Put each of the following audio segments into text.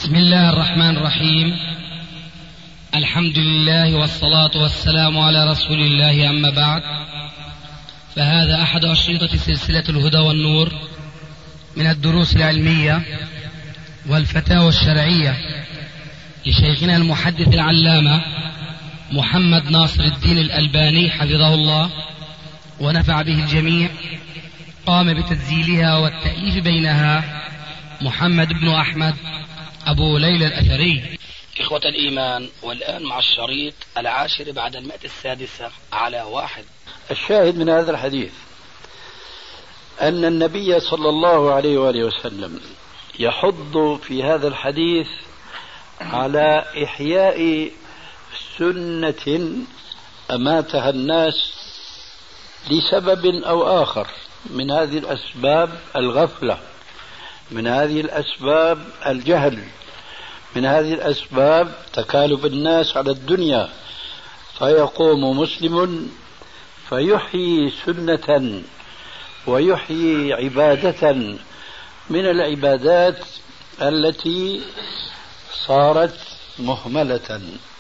بسم الله الرحمن الرحيم. الحمد لله والصلاة والسلام على رسول الله، أما بعد، فهذا أحد أشرطة سلسلة الهدى والنور من الدروس العلمية والفتاوى الشرعية لشيخنا المحدث العلامة محمد ناصر الدين الألباني حفظه الله ونفع به الجميع. قام بتسجيلها والتأليف بينها محمد بن أحمد أبو ليلى الأثري. إخوة الإيمان، والآن مع الشريط 10 بعد 106 على 1. الشاهد من هذا الحديث أن النبي صلى الله عليه وآله وسلم يحض في هذا الحديث على إحياء سنة أماتها الناس لسبب أو آخر، من هذه الأسباب الغفلة، من هذه الأسباب الجهل، من هذه الأسباب تكالب الناس على الدنيا، فيقوم مسلم فيحيي سنة ويحيي عبادة من العبادات التي صارت مهملة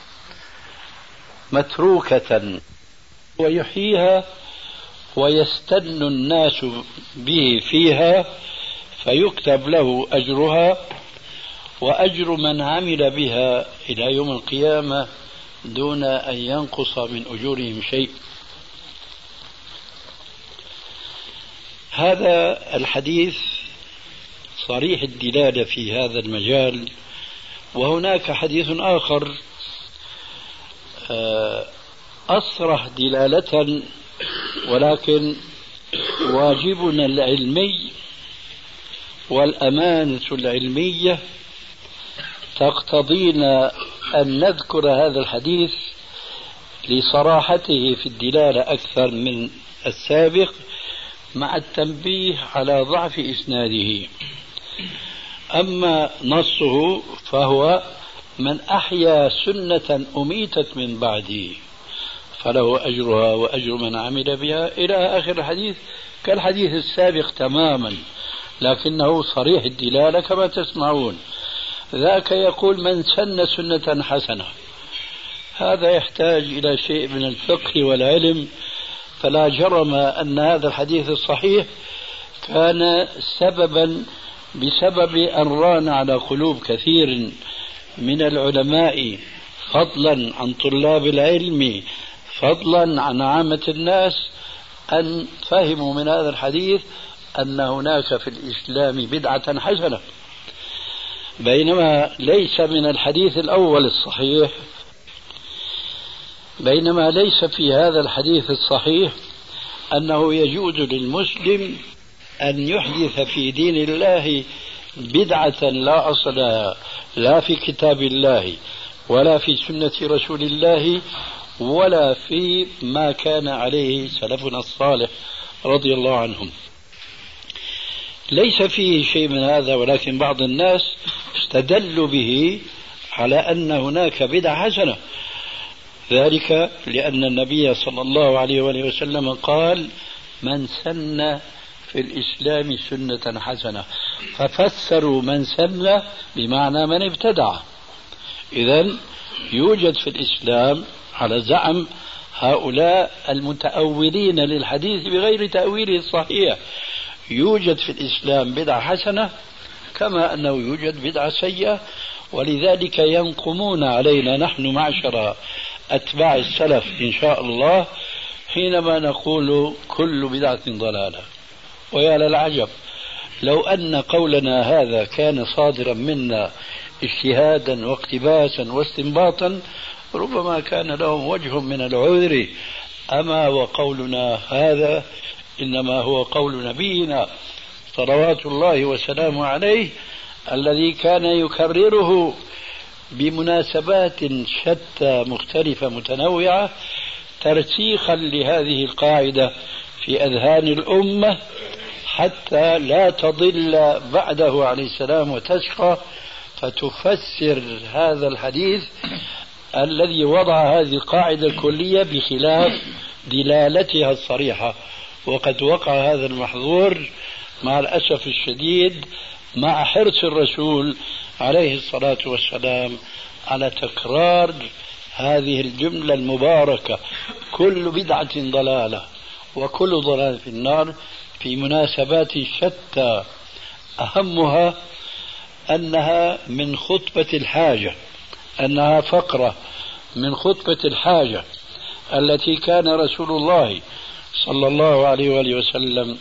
متروكة، ويحييها ويستن الناس به فيها، فيكتب له أجرها وأجر من عمل بها إلى يوم القيامة دون أن ينقص من أجورهم شيء. هذا الحديث صريح الدلالة في هذا المجال. وهناك حديث آخر أصرح دلالة، ولكن واجبنا العلمي والأمانة العلمية تقتضينا أن نذكر هذا الحديث لصراحته في الدلالة أكثر من السابق، مع التنبيه على ضعف إسناده. أما نصه فهو: من أحيا سنة أميتت من بعده فله أجرها وأجر من عمل بها، إلى آخر الحديث، كالحديث السابق تماما، لكنه صريح الدلالة كما تسمعون. ذاك يقول: من سن سنة حسنة. هذا يحتاج إلى شيء من الفقه والعلم، فلا جرم أن هذا الحديث الصحيح كان سببا بسبب أن ران على قلوب كثير من العلماء، فضلا عن طلاب العلم، فضلا عن عامة الناس، أن فهموا من هذا الحديث أن هناك في الإسلام بدعة حسنة، بينما ليس من الحديث الأول الصحيح، بينما ليس في هذا الحديث الصحيح أنه يجوز للمسلم أن يحدث في دين الله بدعة لا أصل لها، لا في كتاب الله ولا في سنة رسول الله ولا في ما كان عليه سلفنا الصالح رضي الله عنهم. ليس فيه شيء من هذا، ولكن بعض الناس استدلوا به على أن هناك بدعة حسنة، ذلك لأن النبي صلى الله عليه وآله وسلم قال: من سن في الإسلام سنة حسنة، ففسروا من سن بمعنى من ابتدع. إذن يوجد في الإسلام على زعم هؤلاء المتأولين للحديث بغير تأويله الصحيح، يوجد في الإسلام بدعة حسنة كما أنه يوجد بدعة سيئة، ولذلك ينقمون علينا نحن معشر أتباع السلف إن شاء الله حينما نقول كل بدعة ضلالة. ويا للعجب، لو أن قولنا هذا كان صادرا منا اجتهادا واقتباسا واستنباطا ربما كان لهم وجه من العذر، أما وقولنا هذا إنما هو قول نبينا صلوات الله وسلامه عليه، الذي كان يكرره بمناسبات شتى مختلفة متنوعة ترسيخا لهذه القاعدة في أذهان الأمة، حتى لا تضل بعده عليه السلام وتشقى، فتفسر هذا الحديث الذي وضع هذه القاعدة الكلية بخلاف دلالتها الصريحة. وقد وقع هذا المحظور مع الأسف الشديد مع حرص الرسول عليه الصلاة والسلام على تكرار هذه الجملة المباركة: كل بدعة ضلالة وكل ضلال في النار، في مناسبات شتى، أهمها أنها من خطبة الحاجة، أنها فقرة من خطبة الحاجة التي كان رسول الله صلى الله عليه وآله وسلم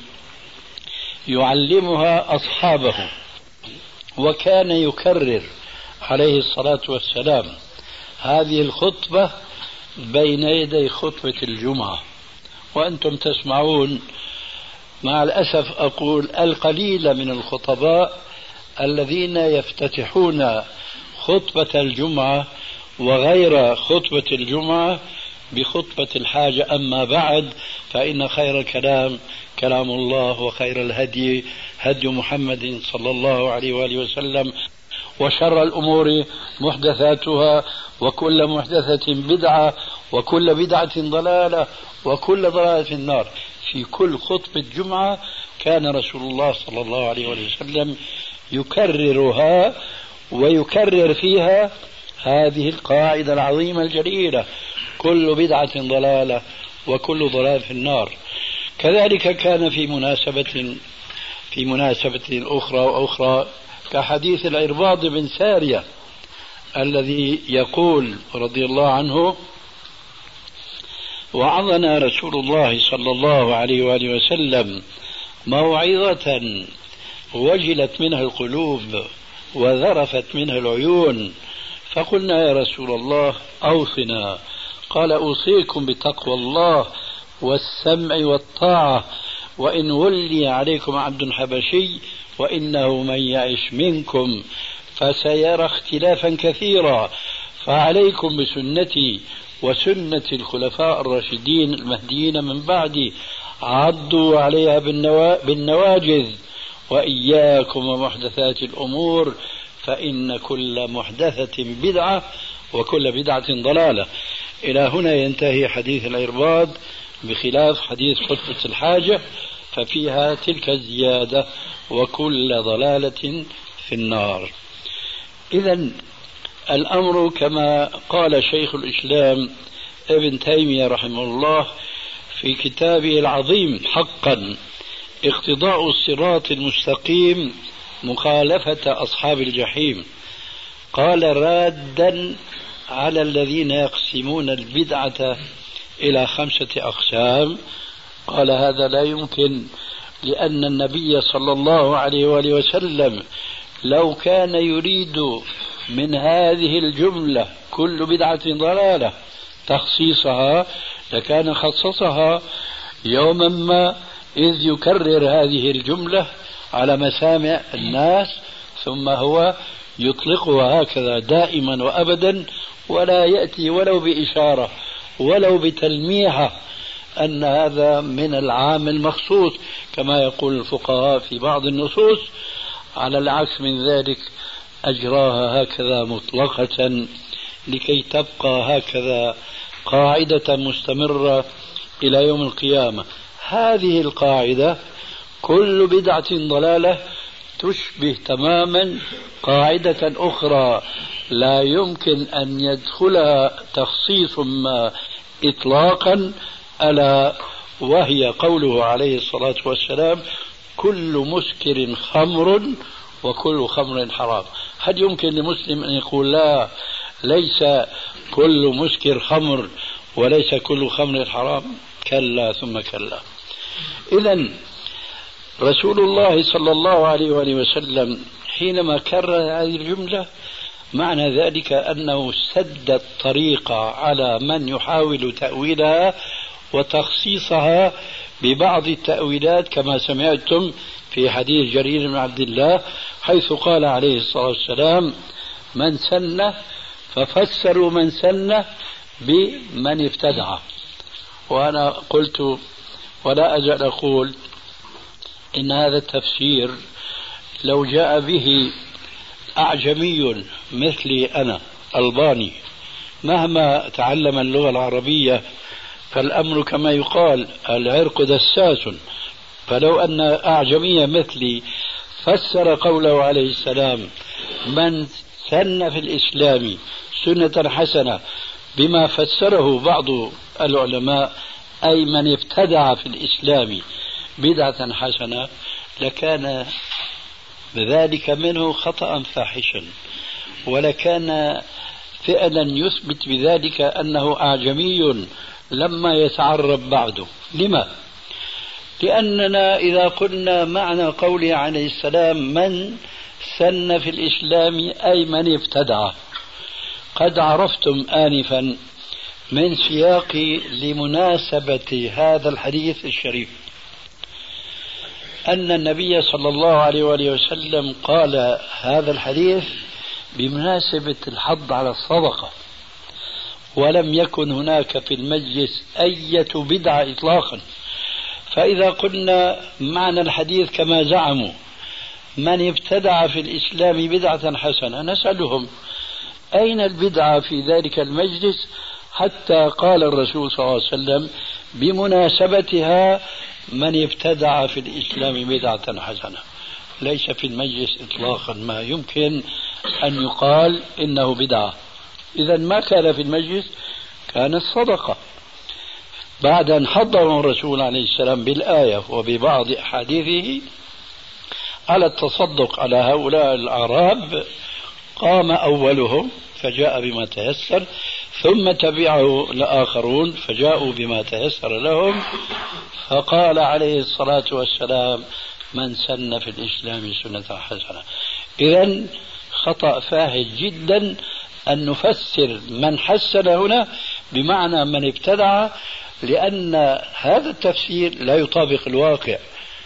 يعلمها أصحابه، وكان يكرر عليه الصلاة والسلام هذه الخطبة بين يدي خطبة الجمعة. وأنتم تسمعون مع الأسف أقول القليل من الخطباء الذين يفتتحون خطبة الجمعة وغير خطبة الجمعة بخطبة الحاجة: أما بعد فإن خير الكلام كلام الله، وخير الهدي هدي محمد صلى الله عليه وآله وسلم، وشر الأمور محدثاتها، وكل محدثة بدعة، وكل بدعة ضلالة، وكل ضلالة في النار. في كل خطبة جمعة كان رسول الله صلى الله عليه وسلم يكررها ويكرر فيها هذه القاعدة العظيمة الجليلة: كل بدعة ضلالة وكل ضلال في النار. كذلك كان في مناسبة أخرى كحديث العرباض بن سارية الذي يقول رضي الله عنه: وعظنا رسول الله صلى الله عليه وآله وسلم موعظة وجلت منها القلوب وذرفت منها العيون، فقلنا يا رسول الله أوصنا. قال: أوصيكم بتقوى الله والسمع والطاعة، وإن ولي عليكم عبد حبشي وإنه من يعش منكم فسيرى اختلافا كثيرا، فعليكم بسنتي وسنة الخلفاء الراشدين المهديين من بعدي، عضوا عليها بالنواجذ، وإياكم ومحدثات الأمور، فإن كل محدثة بدعة وكل بدعة ضلالة. إلى هنا ينتهي حديث العرباض، بخلاف حديث خطبة الحاجة ففيها تلك الزيادة: وكل ضلالة في النار. إذن الأمر كما قال شيخ الإسلام ابن تيمية رحمه الله في كتابه العظيم حقا: اقتضاء الصراط المستقيم مخالفة أصحاب الجحيم. قال رادا على الذين يقسمون البدعة إلى 5 أقسام. قال: هذا لا يمكن، لأن النبي صلى الله عليه وآله وسلم لو كان يريد من هذه الجملة كل بدعة ضلالة تخصيصها لكان خصصها يوما ما، إذ يكرر هذه الجملة على مسامع الناس ثم هو يطلقها هكذا دائما وأبدا، ولا يأتي ولو بإشارة ولو بتلميحة أن هذا من العام المخصوص كما يقول الفقهاء في بعض النصوص. على العكس من ذلك أجراها هكذا مطلقة لكي تبقى هكذا قاعدة مستمرة إلى يوم القيامة. هذه القاعدة كل بدعة ضلالة تشبه تماما قاعدة أخرى لا يمكن أن يدخلها تخصيص ما إطلاقا، ألا وهي قوله عليه الصلاة والسلام: كل مسكر خمر وكل خمر حرام. هل يمكن لمسلم أن يقول لا، ليس كل مسكر خمر وليس كل خمر حرام؟ كلا ثم كلا. إذن رسول الله صلى الله عليه وآله وسلم حينما كرر هذه الجملة معنى ذلك أنه سد الطريق على من يحاول تأويلها وتخصيصها ببعض التأويلات، كما سمعتم في حديث جرير بن عبد الله حيث قال عليه الصلاة والسلام: من سن، ففسروا من سن بمن ابتدع. وأنا قلت ولا أزال أقول إن هذا التفسير لو جاء به أعجمي مثلي أنا ألباني مهما تعلم اللغة العربية فالأمر كما يقال العرق دساس، فلو أن أعجمي مثلي فسر قوله عليه السلام من سن في الإسلام سنة حسنة بما فسره بعض العلماء أي من ابتدع في الإسلام بدعة حسنة، لكان ذلك منه خطأ فاحشا، ولكان فعلا يثبت بذلك أنه أعجمي لما يتعرب بعده. لما؟ لأننا إذا قلنا معنى قوله عليه السلام من سن في الإسلام أي من ابتدع، قد عرفتم آنفا من سياق لمناسبة هذا الحديث الشريف أن النبي صلى الله عليه وآله وسلم قال هذا الحديث بمناسبة الحض على الصدقة، ولم يكن هناك في المجلس أية بدعة إطلاقا. فإذا قلنا معنى الحديث كما زعموا من ابتدع في الإسلام بدعة حسنة، نسألهم أين البدعة في ذلك المجلس حتى قال الرسول صلى الله عليه وسلم بمناسبتها من ابتدع في الإسلام بدعة حسنة؟ ليس في المجلس إطلاقا ما يمكن أن يقال إنه بدعة. إذا ما كان في المجلس كان الصدقة بعد أن حضر الرسول عليه السلام بالآية وببعض أحاديثه على التصدق على هؤلاء الأعراب. قام أولهم فجاء بما تيسر، ثم تبعه الآخرون فجاءوا بما تيسر لهم، فقال عليه الصلاة والسلام من سن في الإسلام سنة حسنة. إذن خطأ فاحش جدا أن نفسر من حسن هنا بمعنى من ابتدع، لأن هذا التفسير لا يطابق الواقع.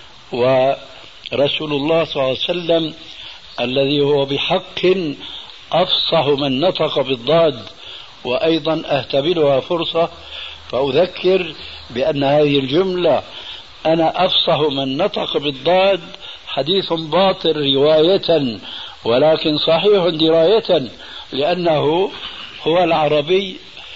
ورسول الله صلى الله عليه وسلم الذي هو بحق أفصح من نطق بالضاد، وأيضا أهتبلها فرصة فأذكر بأن هذه الجملة أنا أفصح من نطق بالضاد حديث باطل رواية ولكن صحيح دراية، لأنه هو العربي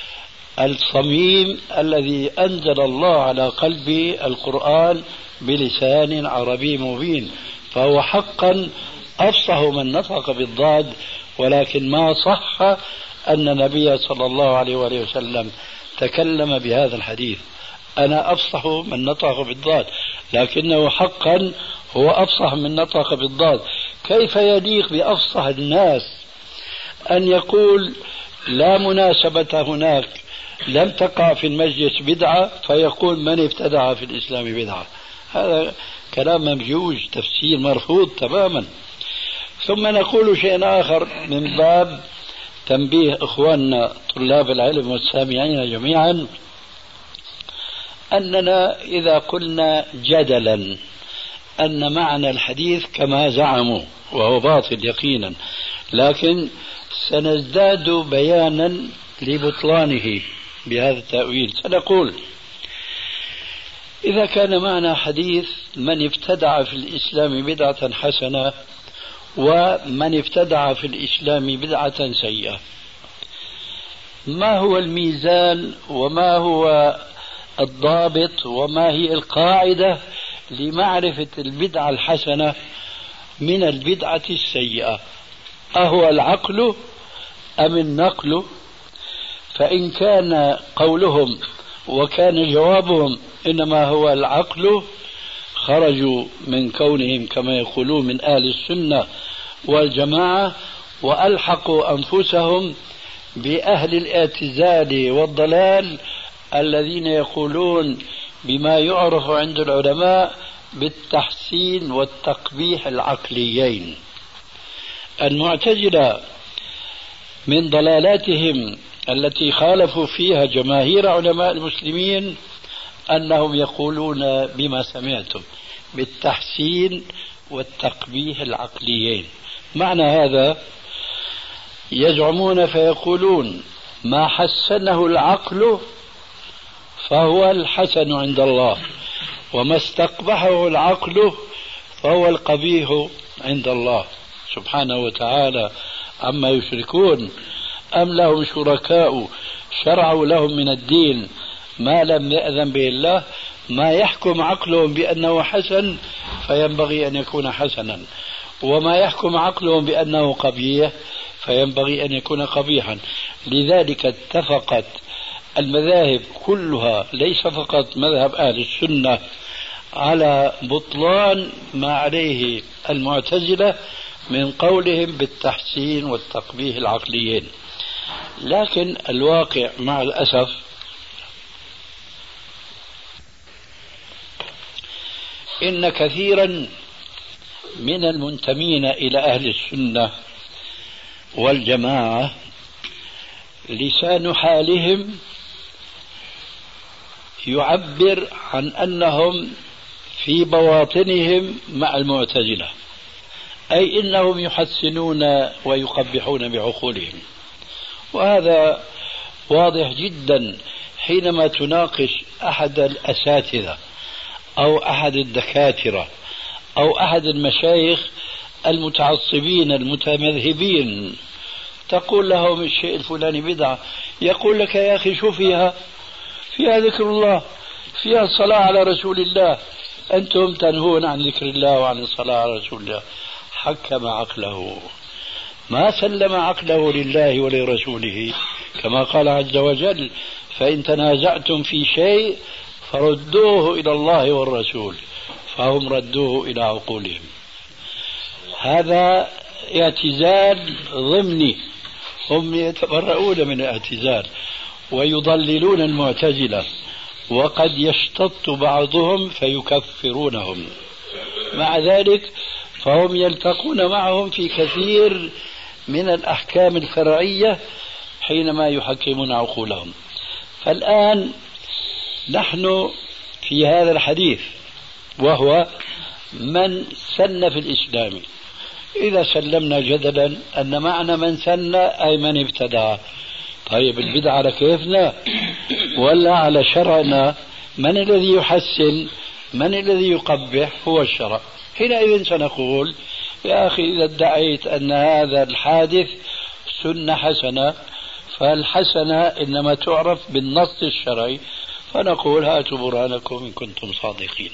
الصميم الذي أنزل الله على قلبه القرآن بلسان عربي مبين، فهو حقا أفصح من نطق بالضاد. ولكن ما صح أن النبي صلى الله عليه وآله وسلم تكلم بهذا الحديث أنا أفصح من نطق بالضاد، لكنه حقا هو أفصح من نطق بالضاد. كيف يليق بأفصح الناس أن يقول لا مناسبة هناك، لم تقع في المجلس بدعة، فيقول من ابتدع في الإسلام بدعة؟ هذا كلام ممجوج، تفسير مرفوض تماما. ثم نقول شيء آخر من باب تنبيه إخواننا طلاب العلم والسامعين جميعا، أننا إذا قلنا جدلا أن معنى الحديث كما زعموا وهو باطل يقينا، لكن سنزداد بيانا لبطلانه بهذا التأويل. سنقول إذا كان معنى حديث من ابتدع في الإسلام بدعة حسنة ومن ابتدع في الإسلام بدعة سيئة، ما هو الميزان وما هو الضابط وما هي القاعدة لمعرفة البدعة الحسنة من البدعة السيئة؟ أهو العقل أم النقل؟ فإن كان قولهم وكان جوابهم إنما هو العقل، خرجوا من كونهم كما يقولون من أهل السنة والجماعة، وألحقوا أنفسهم بأهل الاعتزال والضلال الذين يقولون بما يعرف عند العلماء بالتحسين والتقبيح العقليين. المعتزلة من ضلالاتهم التي خالفوا فيها جماهير علماء المسلمين أنهم يقولون بما سمعتم بالتحسين والتقبيح العقليين. معنى هذا يزعمون فيقولون ما حسنه العقل فهو الحسن عند الله، وما استقبحه العقل فهو القبيح عند الله سبحانه وتعالى عما يشركون. أم لهم شركاء شرعوا لهم من الدين ما لم يأذن به الله، ما يحكم عقلهم بأنه حسن فينبغي أن يكون حسنا، وما يحكم عقلهم بأنه قبيح فينبغي أن يكون قبيحا. لذلك اتفقت المذاهب كلها، ليس فقط مذهب أهل السنة، على بطلان ما عليه المعتزلة من قولهم بالتحسين والتقبيح العقليين. لكن الواقع مع الأسف إن كثيرا من المنتمين إلى أهل السنة والجماعة لسان حالهم يعبر عن أنهم في بواطنهم مع المعتزلة، أي إنهم يحسنون ويقبحون بعقولهم. وهذا واضح جدا حينما تناقش أحد الأساتذة أو أحد الدكاترة أو أحد المشايخ المتعصبين المتمذهبين، تقول لهم الشيء الفلاني بدعة، يقول لك يا أخي شو فيها ذكر الله، فيها الصلاة على رسول الله، أنتم تنهون عن ذكر الله وعن الصلاة على رسول الله. حكم عقله، ما سلم عقله لله ولرسوله، كما قال عز وجل: فإن تنازعتم في شيء فردوه إلى الله والرسول، فهم ردوه إلى عقولهم. هذا اعتزال ضمني، هم يتبرؤون من الاعتزال ويضللون المعتزلة، وقد يشتط بعضهم فيكفرونهم. مع ذلك فهم يلتقون معهم في كثير من الأحكام الفرعية حينما يحكمون عقولهم. فالآن نحن في هذا الحديث، وهو من سن في الإسلام، إذا سلمنا جدلا أن معنى من سن أي من ابتدع، طيب البدعة على كيفنا ولا على شرعنا؟ من الذي يحسن؟ من الذي يقبح؟ هو الشرع. حينئذ سنقول: يا أخي إذا ادعيت أن هذا الحادث سنة حسنة، فالحسنة إنما تعرف بالنص الشرعي، فنقول: هاتوا برهانكم إن كنتم صادقين.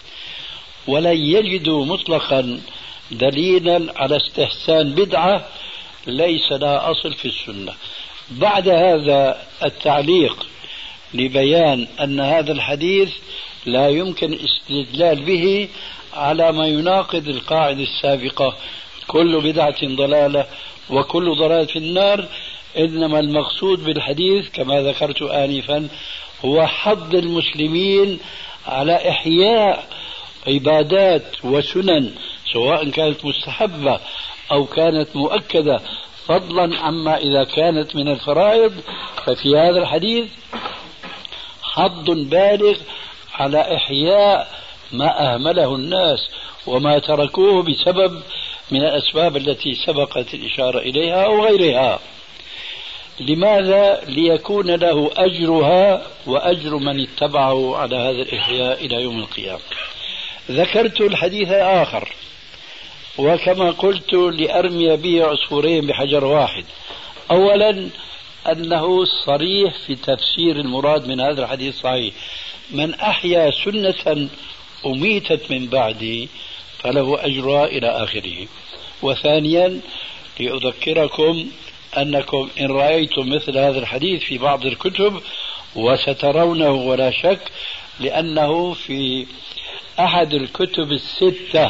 ولن يجدوا مطلقا دليلا على استحسان بدعة ليس لها أصل في السنة. بعد هذا التعليق لبيان أن هذا الحديث لا يمكن الاستدلال به على ما يناقض القاعدة السابقة: كل بدعة ضلالة وكل ضلالة في النار، إنما المقصود بالحديث كما ذكرت آنفا هو حض المسلمين على إحياء عبادات وسنن، سواء كانت مستحبة أو كانت مؤكدة، فضلا عما إذا كانت من الفرائض. ففي هذا الحديث حض بالغ على إحياء ما أهمله الناس وما تركوه بسبب من الأسباب التي سبقت الإشارة إليها أو غيرها. لماذا؟ ليكون له أجرها وأجر من اتبعه على هذا الإحياء إلى يوم القيامة. ذكرت الحديث آخر، وكما قلت لأرمي به عصفورين بحجر واحد. أولا أنه صريح في تفسير المراد من هذا الحديث صحيح: من أحيا سنة أميتت من بعدي فله أجرها إلى آخره. وثانيا لأذكركم أنكم إن رأيتم مثل هذا الحديث في بعض الكتب، وسترونه ولا شك، لأنه في أحد الكتب الستة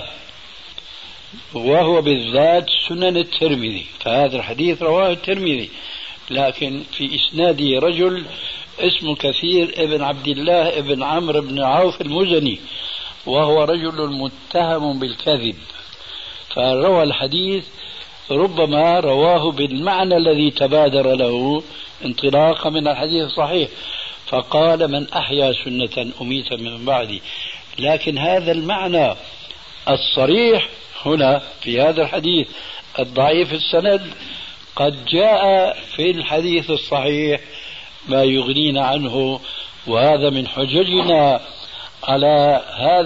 وهو بالذات سنن الترمذي، فهذا الحديث رواه الترمذي، لكن في إسناده رجل اسمه كثير ابن عبد الله ابن عمرو بن عوف المزني، وهو رجل متهم بالكذب، فروى الحديث ربما رواه بالمعنى الذي تبادر له انطلاقا من الحديث الصحيح، فقال: من أحيا سنة أميت من بعدي. لكن هذا المعنى الصريح هنا في هذا الحديث الضعيف السند قد جاء في الحديث الصحيح ما يغنينا عنه، وهذا من حججنا على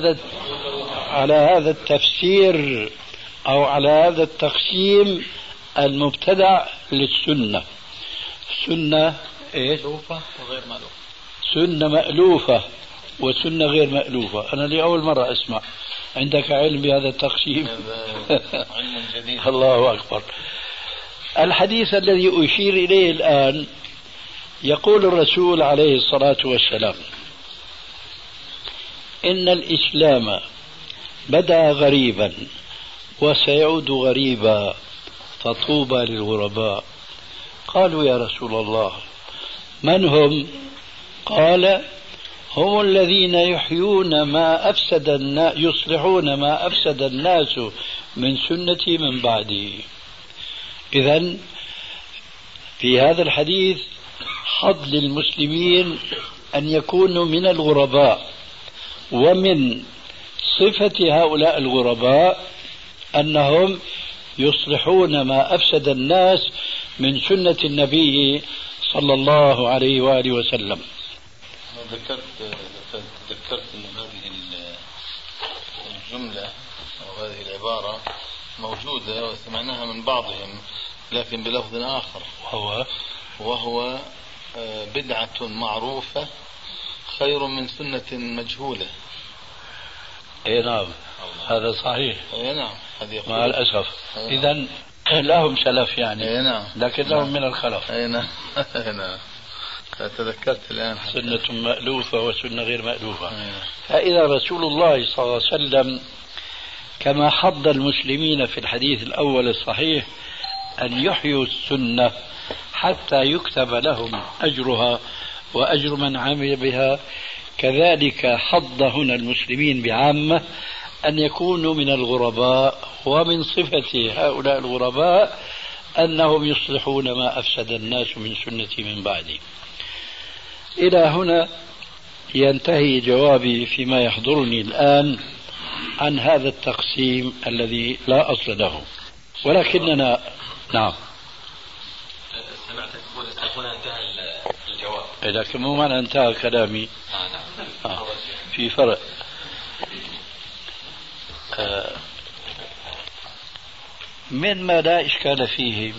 هذا التفسير أو على هذا التقسيم المبتدع للسنة. سنة مألوفة وغير مألوفة، سنة مألوفة وسنة غير مألوفة. أنا لأول مرة أسمع عندك علم بهذا التقسيم؟ علم جديد. الله أكبر. الحديث الذي أشير إليه الآن يقول الرسول عليه الصلاة والسلام: إن الإسلام بدأ غريبا وسيعود غريبا فطوبى للغرباء. قالوا: يا رسول الله من هم؟ قال: هم الذين يحيون ما أفسد الناس، يصلحون ما أفسد الناس من سنتي من بعدي. إذن في هذا الحديث حظ للمسلمين أن يكونوا من الغرباء، ومن صفة هؤلاء الغرباء أنهم يصلحون ما أفسد الناس من سنة النبي صلى الله عليه وآله وسلم. تذكرت أن هذه الجملة أو هذه العبارة موجودة وسمعناها من بعضهم لكن بلفظ آخر، وهو بدعة معروفة خير من سنة مجهولة. اي نعم، هذا صحيح. اي نعم، مع الأسف. إذن لهم سلف يعني. اي نعم، لكن لهم من الخلف. اي نعم. تذكرت الآن سنة مألوفة وسنة غير مألوفة. فإذا رسول الله صلى الله عليه وسلم كما حض المسلمين في الحديث الأول الصحيح أن يحيوا السنة حتى يكتب لهم أجرها وأجر من عمل بها، كذلك حض هنا المسلمين بعامة أن يكونوا من الغرباء، ومن صفة هؤلاء الغرباء أنهم يصلحون ما أفسد الناس من سنتي من بعدي. إلى هنا ينتهي جوابي فيما يحضرني الآن عن هذا التقسيم الذي لا أصل له، ولكننا نعم. سمعتك تقول هنا انتهى الجواب، لكن مو معنى انتهى كلامي. نعم. في فرق. مما لا إشكال فيه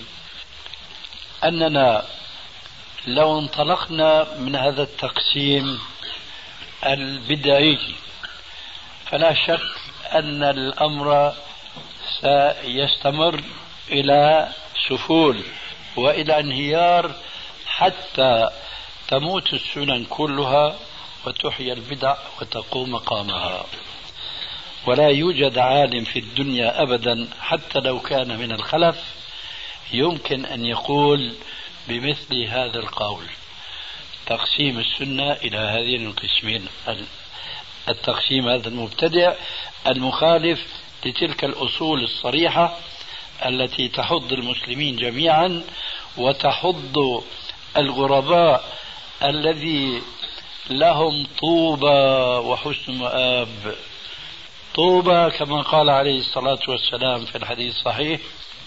أننا لو انطلقنا من هذا التقسيم البدعي فلا شك أن الأمر سيستمر إلى سفول وإلى انهيار حتى تموت السنن كلها وتحيى البدع وتقوم مقامها. ولا يوجد عالم في الدنيا أبدا حتى لو كان من الخلف يمكن أن يقول بمثل هذا القول: تقسيم السنة إلى هذين القسمين. التقسيم هذا المبتدع المخالف لتلك الأصول الصريحة التي تحض المسلمين جميعا وتحض الغرباء الذي لهم طوبى وحسن مآب. طوبى كما قال عليه الصلاة والسلام في الحديث الصحيح: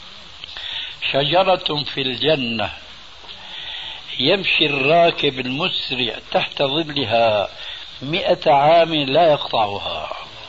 شجرة في الجنة يمشي الراكب المسرع تحت ظلها 100 عام لا يقطعها.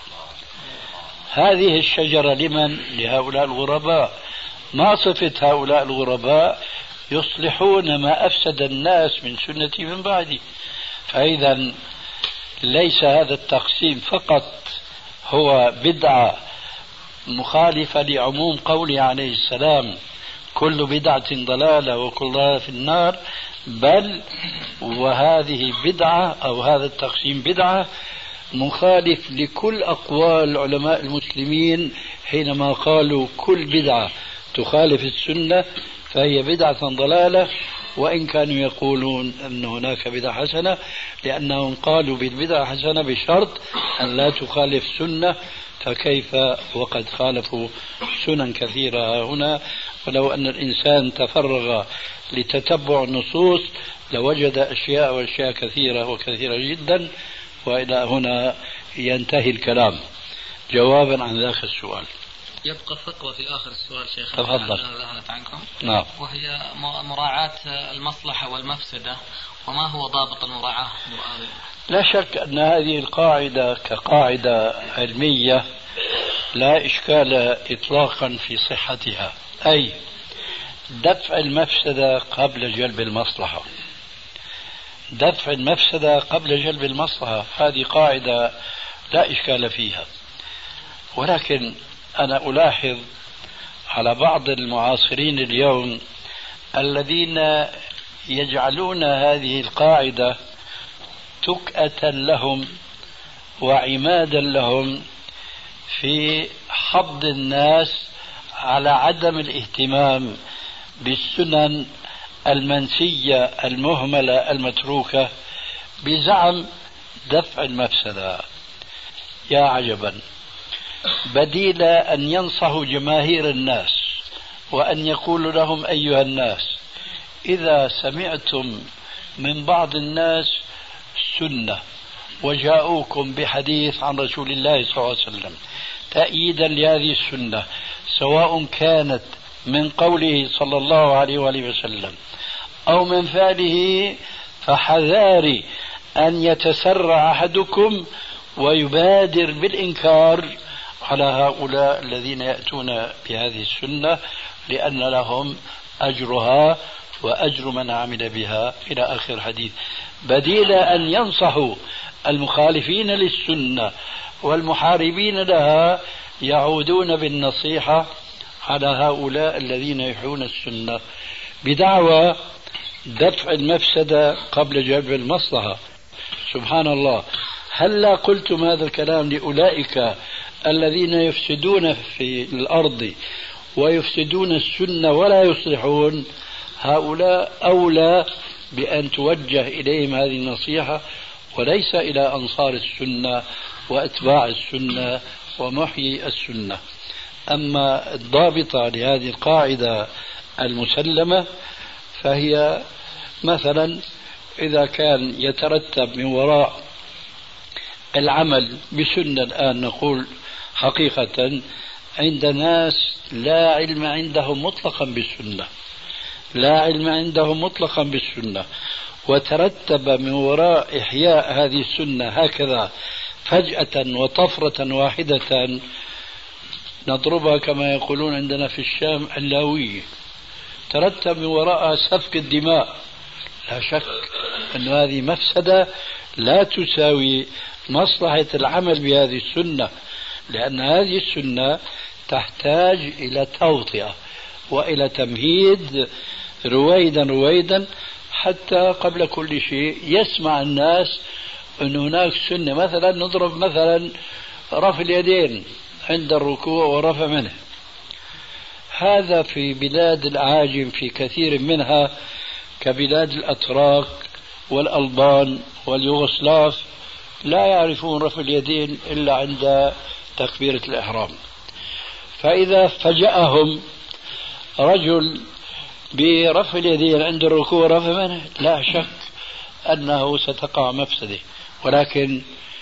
هذه الشجرة لمن؟ لهؤلاء الغرباء. ما صفة هؤلاء الغرباء؟ يصلحون ما أفسد الناس من سنتي من بعدي. فإذا ليس هذا التقسيم فقط هو بدعة مخالفة لعموم قوله عليه السلام: كل بدعة ضلالة وكل ضلالة في النار، بل وهذه بدعة أو هذا التقسيم بدعة مخالف لكل أقوال علماء المسلمين حينما قالوا كل بدعة تخالف السنة فهي بدعة ضلالة، وإن كانوا يقولون أن هناك بدعة حسنة، لأنهم قالوا بالبدعة حسنة بشرط أن لا تخالف سنة، فكيف وقد خالفوا سنن كثيرة هنا. ولو أن الإنسان تفرغ لتتبع النصوص لوجد أشياء وأشياء كثيرة وكثيرة جدا. وإلى هنا ينتهي الكلام جوابا عن ذاك السؤال. يبقى فقرة في آخر السؤال شيخ. تفضل. عنكم. نعم. وهي مراعاة المصلحة والمفسدة، وما هو ضابط المراعاة؟ لا شك أن هذه القاعدة كقاعدة علمية لا إشكال إطلاقا في صحتها، أي دفع المفسدة قبل جلب المصلحة. دفع المفسدة قبل جلب المصلحة هذه قاعدة لا إشكال فيها. ولكن أنا ألاحظ على بعض المعاصرين اليوم الذين يجعلون هذه القاعدة تكأة لهم وعمادا لهم في حض الناس على عدم الاهتمام بالسنن المنسية المهملة المتروكة بزعم دفع المفسدة. يا عجبا، بديل أن ينصحوا جماهير الناس وأن يقولوا لهم أيها الناس إذا سمعتم من بعض الناس سنة وجاءوكم بحديث عن رسول الله صلى الله عليه وسلم تأييدا لهذه السنة، سواء كانت من قوله صلى الله عليه وآله وسلم أو من فعله، فحذاري أن يتسرع أحدكم ويبادر بالإنكار على هؤلاء الذين يأتون بهذه السنة، لأن لهم أجرها وأجر من عمل بها إلى آخر الحديث، بديل أن ينصحوا المخالفين للسنة والمحاربين لها، يعودون بالنصيحة على هؤلاء الذين يحيون السنة بدعوى دفع المفسدة قبل جلب المصلحة. سبحان الله، هلا قلتم هذا الكلام لأولئك الذين يفسدون في الأرض ويفسدون السنة ولا يصلحون، هؤلاء أولى بأن توجه إليهم هذه النصيحة وليس إلى أنصار السنة وأتباع السنة ومحيي السنة. أما الضابطة لهذه القاعدة المسلمة فهي مثلا إذا كان يترتب من وراء العمل بسنة، الآن نقول حقيقة عند ناس لا علم عندهم مطلقا بالسنة، لا علم عندهم مطلقا بالسنة، وترتب من وراء إحياء هذه السنة هكذا فجأة وطفرة واحدة نضربها كما يقولون عندنا في الشام علاوية، ترتب من وراءها سفك الدماء، لا شك أن هذه مفسدة لا تساوي مصلحة العمل بهذه السنة، لأن هذه السنة تحتاج إلى توطئة وإلى تمهيد رويدا رويدا، حتى قبل كل شيء يسمع الناس أن هناك سنة. مثلا نضرب مثلا رفع اليدين عند الركوع ورفع منه، هذا في بلاد الأعاجم في كثير منها كبلاد الأتراك والألبان واليوغوسلاف لا يعرفون رفع اليدين إلا عند تكبيرة الإحرام، فإذا فجأهم رجل برفع اليدين عند الركوع ورفع منه لا شك أنه ستقع مفسدة، ولكن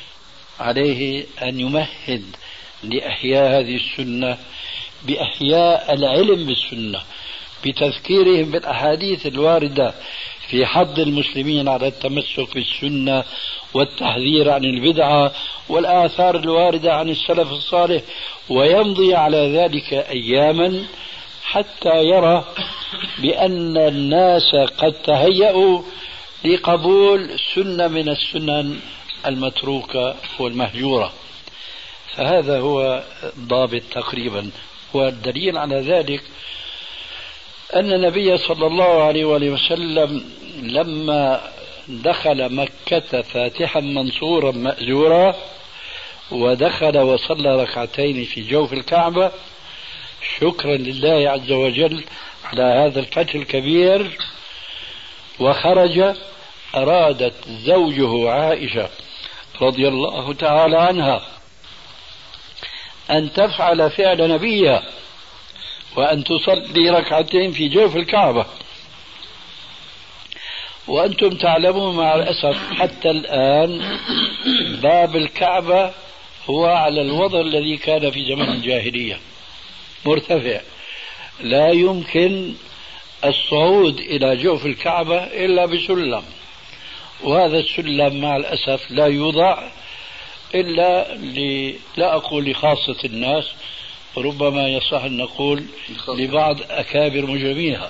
عليه أن يمهد لإحياء هذه السنة بإحياء العلم بالسنة، بتذكيرهم بالأحاديث الواردة في حض المسلمين على التمسك بالسنة والتحذير عن البدعة والآثار الواردة عن السلف الصالح، ويمضي على ذلك أياما حتى يرى بأن الناس قد تهيأوا لقبول سنة من السنن المتروكة والمهجورة. فهذا هو ضابط تقريبا. والدليل على ذلك أن النبي صلى الله عليه وآله وسلم لما دخل مكة فاتحا منصورا مأجورا ودخل وصلى ركعتين في جوف الكعبة شكرا لله عز وجل على هذا الفتح الكبير، وخرج أرادت زوجه عائشة رضي الله تعالى عنها أن تفعل فعل نبيها وأن تصلي ركعتين في جوف الكعبة، وأنتم تعلمون مع الأسف حتى الآن باب الكعبة هو على الوضع الذي كان في زمن الجاهلية، مرتفع، لا يمكن الصعود إلى جوف الكعبة إلا بسلم، وهذا السلم مع الأسف لا يوضع إلا لا أقول لخاصة الناس، ربما يصح أن نقول لبعض أكابر مجرميها.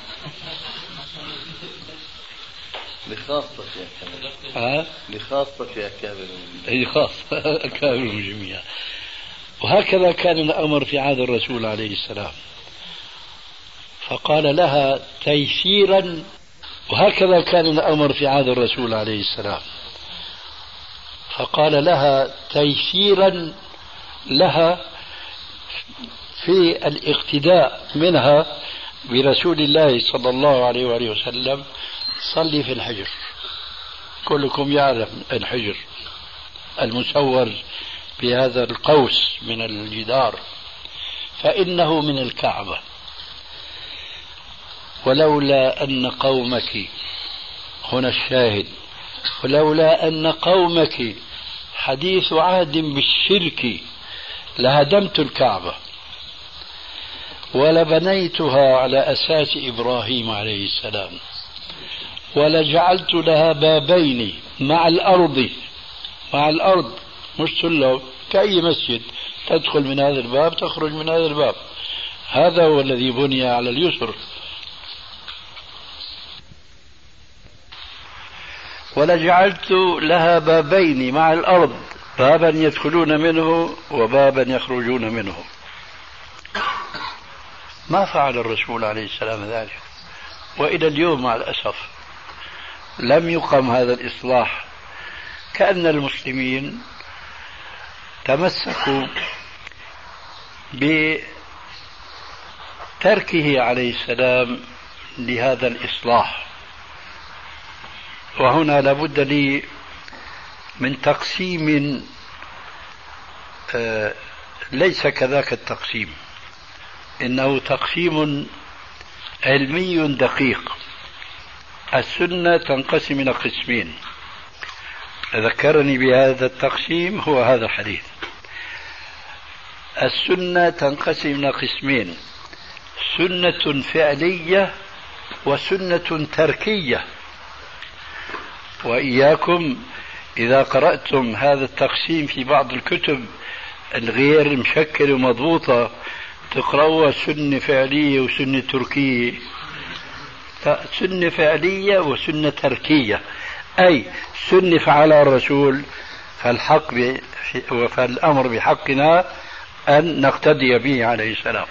لخاصة يا كابر، لخاصة يا كابر، هي خاصة أكابر مجرميها. وهكذا كان الأمر في عهد الرسول عليه السلام، فقال لها تيسيرا، وهكذا كان الأمر في عهد الرسول عليه السلام، فقال لها تيسيرا لها في الاقتداء منها برسول الله صلى الله عليه وآله وسلم: صلي في الحجر. كلكم يعلم الحجر المسور بهذا القوس من الجدار، فإنه من الكعبة. ولولا أن قومك، هنا الشاهد، ولولا أن قومك حديث عهد بالشرك لهدمت الكعبة ولبنيتها على أساس إبراهيم عليه السلام ولجعلت لها بابين مع الأرض مش سلم كأي مسجد، تدخل من هذا الباب تخرج من هذا الباب، هذا هو الذي بني على اليسر. ولجعلت لها بابين مع الأرض، بابا يدخلون منه وبابا يخرجون منه. ما فعل الرسول عليه السلام ذلك، وإلى اليوم مع الأسف لم يقم هذا الإصلاح. كأن المسلمين تمسكوا بتركه عليه السلام لهذا الإصلاح. وهنا لابد لي من تقسيم ليس كذاك التقسيم، إنه تقسيم علمي دقيق. السنة تنقسم إلى قسمين، ذكرني بهذا التقسيم هو هذا الحديث. السنة تنقسم إلى قسمين: سنة فعلية وسنة تركية. وإياكم إذا قرأتم هذا التقسيم في بعض الكتب الغير مشكلة ومضبوطة تقرأوا سنة فعلية وسنة تركية. سنة فعلية وسنة تركية، أي سنة فعلها الرسول فالأمر بحقنا أن نقتدي به عليه السلام،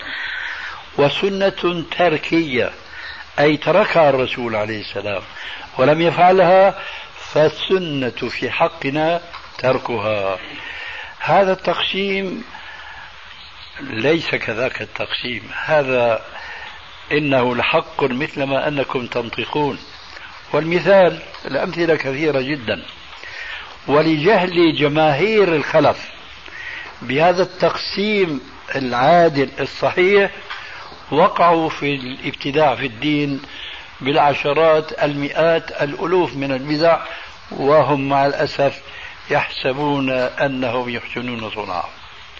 وسنة تركية أي تركها الرسول عليه السلام ولم يفعلها، فالسنة في حقنا تركها. هذا التقسيم ليس كذاك التقسيم، هذا إنه لحق مثل ما أنكم تنطقون. والمثال الأمثلة كثيرة جدا. ولجهل جماهير الخلف بهذا التقسيم العادل الصحيح وقعوا في الابتداع في الدين بالعشرات المئات الألوف من البدع، وهم مع الأسف يحسبون أنهم يحسنون صنعا.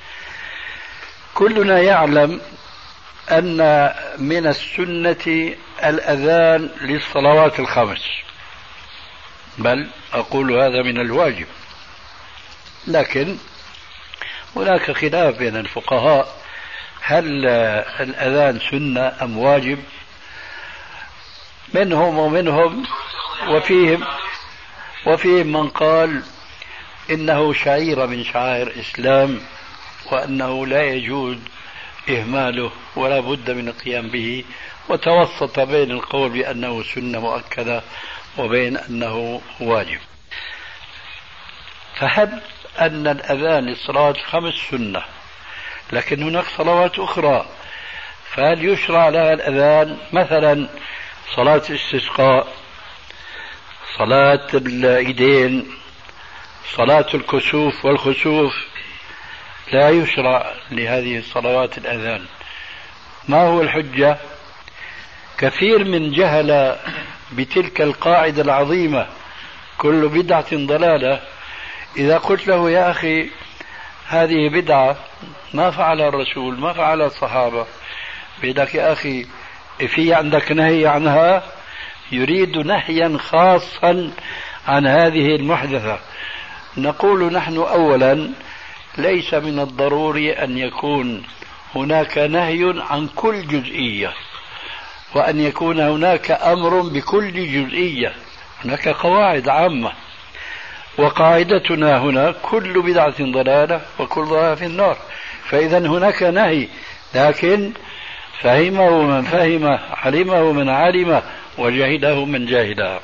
كلنا يعلم أن من السنة الأذان للصلوات الخمس، بل أقول هذا من الواجب، لكن هناك خلاف بين الفقهاء هل الأذان سنة أم واجب. منهم وفيهم من قال إنه شعيرة من شعائر الإسلام وأنه لا يجوز إهماله ولا بد من القيام به، وتوسط بين القول بأنه سنة مؤكدة وبين أنه واجب. فهب أن الأذان للصلاة الخمس سنة، لكن هناك صلوات أخرى، فهل يشرع لها الأذان؟ مثلا صلاة الاستسقاء، صلاة العيدين، صلاة الكسوف والخسوف، لا يشرع لهذه الصلوات الأذان. ما هو الحجة؟ كثير من جهل بتلك القاعدة العظيمة كل بدعة ضلالة. إذا قلت له يا أخي هذه بدعة ما فعل الرسول ما فعل الصحابة، بيدك يا أخي في عندك نهي عنها، يريد نهيا خاصا عن هذه المحدثة. نقول نحن أولا ليس من الضروري أن يكون هناك نهي عن كل جزئية وأن يكون هناك أمر بكل جزئية، هناك قواعد عامة. وقاعدتنا هنا كل بدعة ضلالة وكل ضلالة في النار. فإذا هناك نهي، لكن فهمه من فهم، علمه من علم، وجهله من جهله.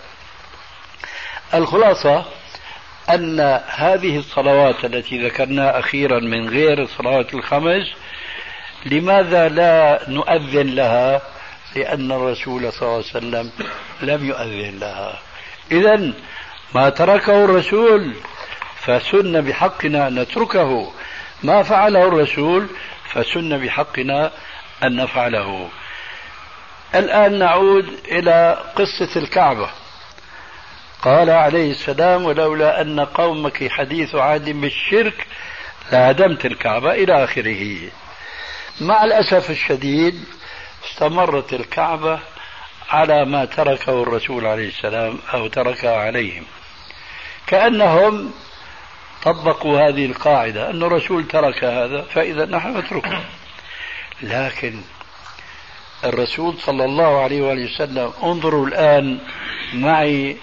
الخلاصة أن هذه الصلوات التي ذكرناها أخيرا من غير الصلوات الخمس، لماذا لا نؤذن لها؟ لأن الرسول صلى الله عليه وسلم لم يؤذن لها. إذن ما تركه الرسول فسن بحقنا أن نتركه، ما فعله الرسول فسن بحقنا أن نفعله. الآن نعود إلى قصة الكعبة. قال عليه السلام: ولولا أن قومك حديث عهد بالشرك لهدمت الكعبة، إلى آخره. مع الأسف الشديد استمرت الكعبة على ما تركه الرسول عليه السلام أو تركها عليهم، كأنهم طبقوا هذه القاعدة أن الرسول ترك هذا فإذا نحن نتركه. لكن الرسول صلى الله عليه وآله وسلم، انظروا الآن معي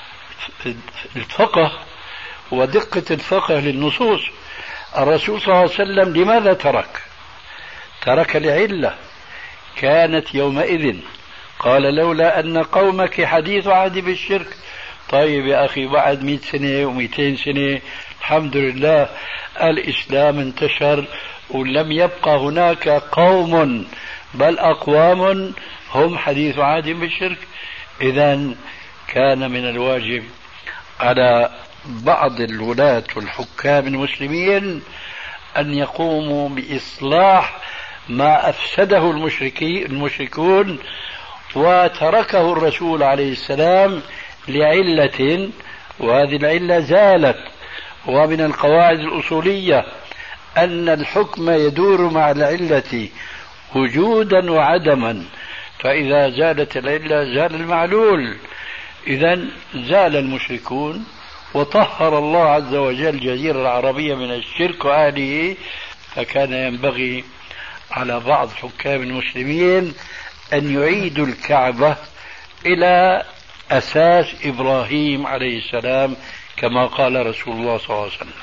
الفقه ودقة الفقه للنصوص. الرسول صلى الله عليه وسلم لماذا ترك لعلة كانت يومئذ. قال: لولا أن قومك حديث عهد بالشرك. طيب يا أخي، بعد 100 سنة و200 سنة الحمد لله الإسلام انتشر ولم يبقى هناك قوم بل أقوام هم حديث عهد بالشرك. إذن كان من الواجب على بعض الولاة والحكام المسلمين أن يقوموا بإصلاح ما أفسده المشركون وتركه الرسول عليه السلام لعلة، وهذه العلة زالت. ومن القواعد الأصولية أن الحكم يدور مع العلة وجودا وعدما، فإذا زالت العلة زال المعلول. إذن زال المشركون وطهر الله عز وجل الجزيرة العربية من الشرك وأهله. فكان ينبغي على بعض حكام المسلمين أن يعيدوا الكعبة إلى أساس إبراهيم عليه السلام كما قال رسول الله صلى الله عليه وسلم.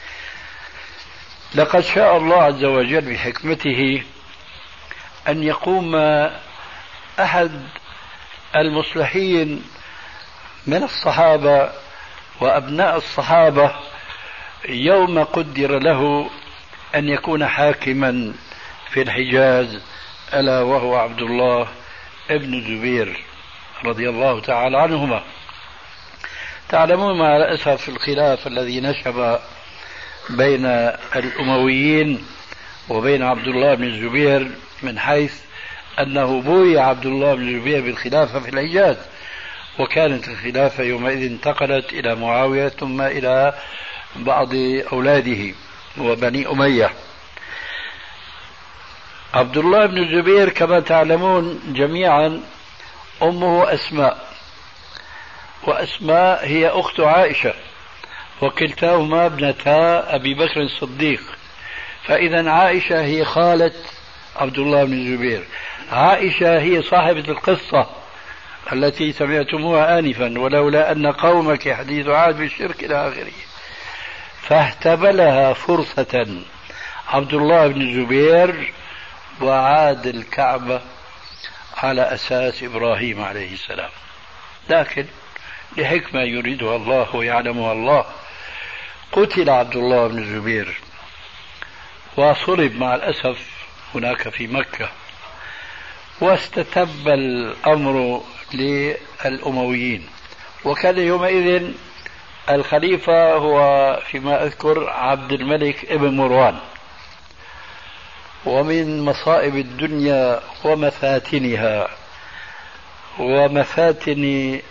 لقد شاء الله عز وجل بحكمته أن يقوم أحد المصلحين من الصحابة وأبناء الصحابة يوم قدر له أن يكون حاكما في الحجاز، ألا وهو عبد الله ابن الزبير رضي الله تعالى عنهما. تعلمون مع الأسف الخلاف الذي نشب بين الأمويين وبين عبد الله بن الزبير، من حيث أنه بوي عبد الله بن الزبير بالخلافة في الحجاز، وكانت الخلافة يومئذ انتقلت إلى معاوية ثم إلى بعض أولاده وبني أمية. عبد الله بن الزبير كما تعلمون جميعا أمه أسماء، وأسماء هي أخت عائشة، وكلتاهما ابنتا أبي بكر الصديق. فإذا عائشة هي خالة عبد الله بن الزبير، عائشة هي صاحبة القصة التي سمعتموها آنفا: ولولا أن قومك حديث عهد بالشرك إلى آخره. فاهتبلها فرصة عبد الله بن الزبير وعاد الكعبة على أساس إبراهيم عليه السلام. لكن لحكمة يريدها الله ويعلمها الله قتل عبد الله بن الزبير وصلب مع الأسف هناك في مكة، واستتب الأمر للأمويين. وكان يومئذ الخليفة هو فيما أذكر عبد الملك ابن مروان. ومن مصائب الدنيا ومفاتنها ومفاتن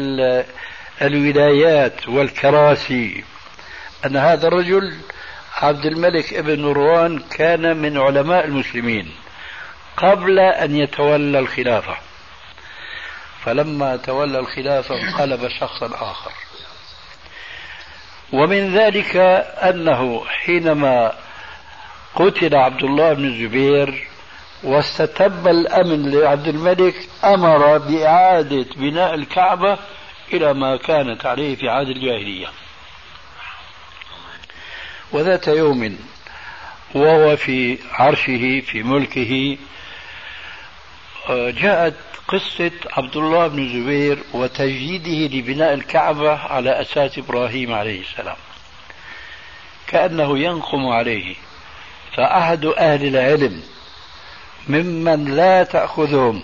الولايات والكراسي أن هذا الرجل عبد الملك ابن مروان كان من علماء المسلمين قبل أن يتولى الخلافة، فلما تولى الخلافة انقلب شخصا آخر. ومن ذلك أنه حينما قتل عبد الله بن الزبير واستتب الأمن لعبد الملك أمر بإعادة بناء الكعبة إلى ما كانت عليه في عهد الجاهلية. وذات يوم وهو في عرشه في ملكه جاءت قصة عبد الله بن الزبير وتجديده لبناء الكعبة على أساس إبراهيم عليه السلام، كأنه ينقم عليه. فأحد أهل العلم ممن لا تأخذهم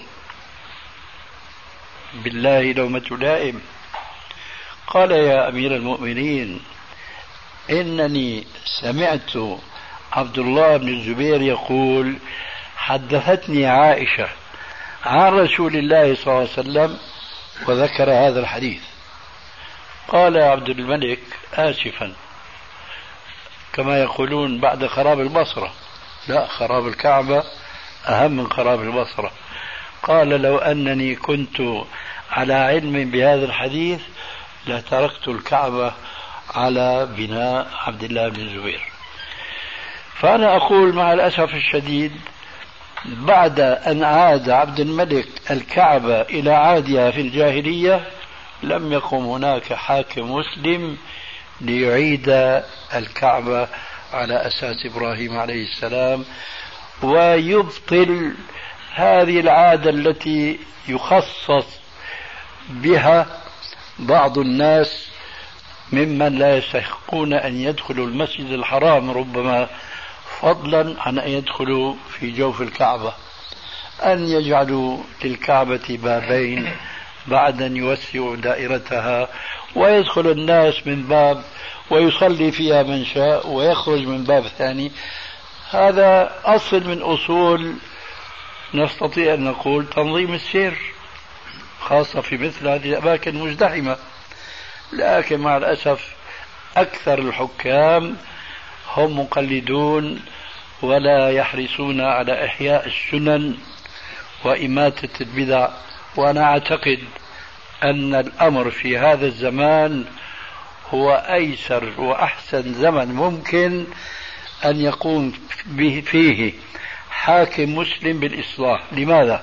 بالله لومة لائم قال: يا أمير المؤمنين، إنني سمعت عبد الله بن الزبير يقول: حدثتني عائشة عن رسول الله صلى الله عليه وسلم، وذكر هذا الحديث. قال عبد الملك آسفا، كما يقولون بعد خراب البصرة، لا، خراب الكعبة أهم من خراب البصرة. قال: لو أنني كنت على علم بهذا الحديث لتركت الكعبة على بناء عبد الله بن الزبير. فأنا أقول مع الأسف الشديد، بعد أن عاد عبد الملك الكعبة إلى عادها في الجاهلية لم يقم هناك حاكم مسلم ليعيد الكعبة على أساس إبراهيم عليه السلام ويبطل هذه العادة التي يخصص بها بعض الناس ممن لا يستحقون أن يدخلوا المسجد الحرام، ربما فضلا عن أن يدخلوا في جوف الكعبة، أن يجعلوا للكعبة بابين بعد أن يوسعوا دائرتها، ويدخل الناس من باب ويصلي فيها من شاء ويخرج من باب ثاني. هذا أصل من أصول نستطيع أن نقول تنظيم السير، خاصة في مثل هذه الأماكن المزدحمة. لكن مع الأسف أكثر الحكام هم مقلدون ولا يحرصون على إحياء السنن وإماتة البدع. وأنا أعتقد أن الأمر في هذا الزمان هو أيسر وأحسن زمن ممكن أن يقوم فيه حاكم مسلم بالإصلاح. لماذا؟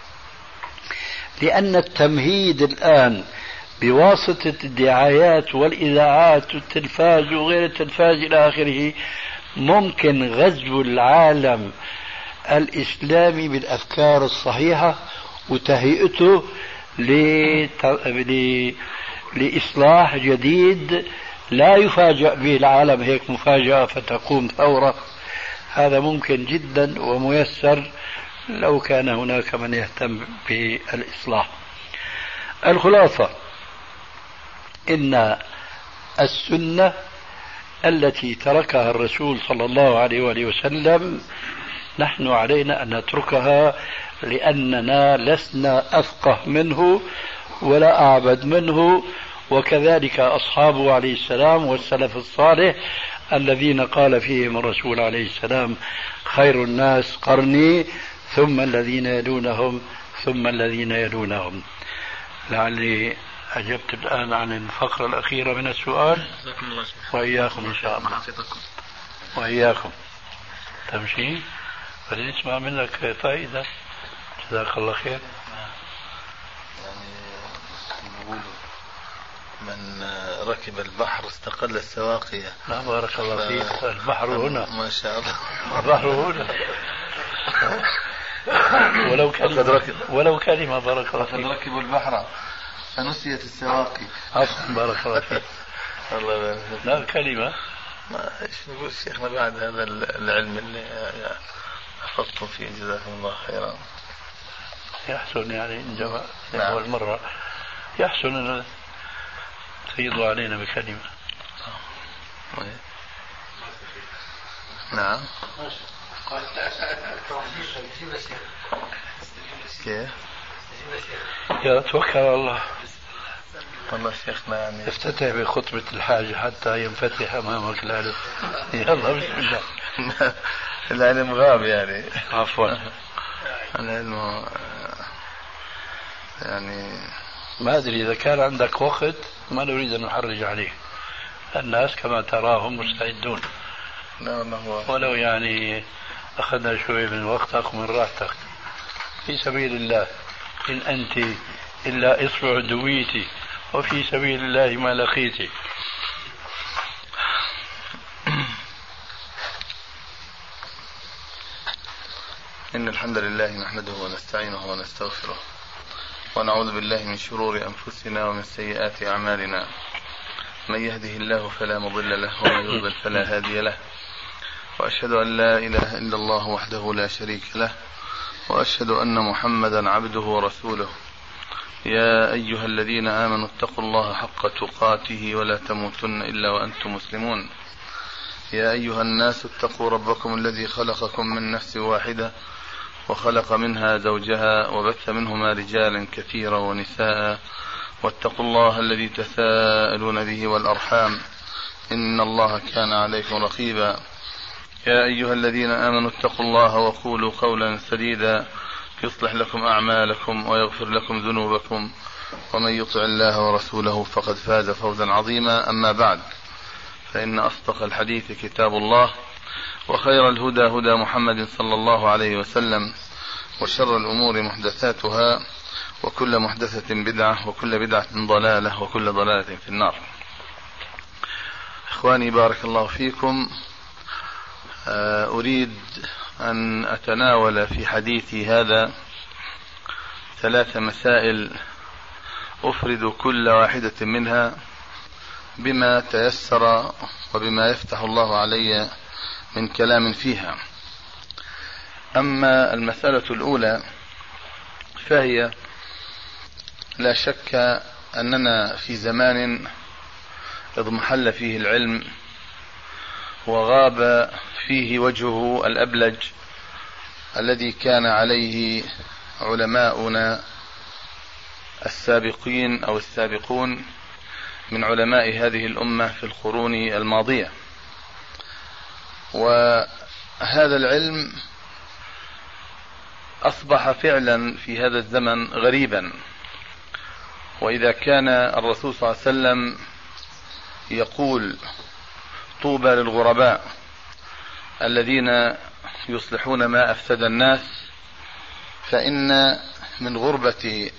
لأن التمهيد الآن بواسطة الدعايات والإذاعات والتلفاز وغير التلفاز إلى آخره ممكن غزو العالم الإسلامي بالأفكار الصحيحة وتهيئته لإصلاح جديد لا يفاجأ به العالم هيك مفاجأة فتقوم ثورة. هذا ممكن جدا وميسر لو كان هناك من يهتم بالإصلاح. الخلاصة إن السنة التي تركها الرسول صلى الله عليه وآله وسلم نحن علينا أن نتركها، لأننا لسنا أفقه منه ولا أعبد منه، وكذلك أصحابه عليه السلام والسلف الصالح الذين قال فيهم الرسول عليه السلام: خير الناس قرني ثم الذين يلونهم ثم الذين يلونهم. لعلي أجبت الآن عن الفقرة الأخيرة من السؤال، وإياكم إن شاء الله، وإياكم تمشي فلنسمع منك فائدة. جزاك الله خير. يعني من ركب البحر استقل السواقية. لا بارك الله فيك، البحر هنا ما شاء الله، البحر هنا ولو كلمة بارك الله فيك. ركبوا البحر فنسيت السواقي. عفوا بارك الله فيك. الله يبارك. لا كلمة. ما ايش نقول شيخنا بعد هذا العلم اللي حفظتم فيه، جزاكم الله خيرا. يحسن يعني عندما أول مرة يحسن أن تفيضوا علينا بكلمة. نعم. كيف؟ يا توكل على الله. والله شيخنا يعني افتتح بخطبة الحاجة حتى ينفتح أمامك العلم. يلا بسم الله. العلم غاب يعني. عفوا. العلم يعني ما أدري إذا كان عندك وقت، ما نريد أن نحرج عليه. الناس كما تراهم مستعدون. لا والله ولو يعني أخذنا شوي من وقتك ومن راحتك في سبيل الله. إن أنت إلا إصبع دويتي وفي سبيل الله ما لقيتي. الحمد لله نحمده ونستعينه ونستغفره ونعوذ بالله من شرور أنفسنا ومن سيئات أعمالنا. من يهده الله فلا مضل له ومن يضلل فلا هادي له، وأشهد أن لا إله إلا الله وحده لا شريك له، وأشهد أن محمدا عبده ورسوله. يا أيها الذين آمنوا اتقوا الله حق تقاته ولا تموتن إلا وأنتم مسلمون. يا أيها الناس اتقوا ربكم الذي خلقكم من نفس واحدة وخلق منها زوجها وبث منهما رجالا كثيرا ونساء، واتقوا الله الذي تساءلون به والأرحام إن الله كان عليكم رقيبا. يا أيها الذين آمنوا اتقوا الله وقولوا قولا سديدا يصلح لكم أعمالكم ويغفر لكم ذنوبكم، ومن يطع الله ورسوله فقد فاز فوزا عظيما. أما بعد، فإن أصدق الحديث كتاب الله، وخير الهدى هدى محمد صلى الله عليه وسلم، وشر الأمور محدثاتها، وكل محدثة بدعة، وكل بدعة ضلالة، وكل ضلالة في النار. إخواني بارك الله فيكم، أريد أن أتناول في حديثي هذا 3 مسائل أفرد كل واحدة منها بما تيسر وبما يفتح الله علي من كلام فيها. أما المسألة الأولى فهي لا شك أننا في زمان اضمحل فيه العلم وغاب فيه وجهه الأبلج الذي كان عليه علماؤنا السابقين أو السابقون من علماء هذه الأمة في القرون الماضية. وهذا العلم أصبح فعلا في هذا الزمن غريبا. وإذا كان الرسول صلى الله عليه وسلم يقول طوبى للغرباء الذين يصلحون ما أفسد الناس، فإن من غربة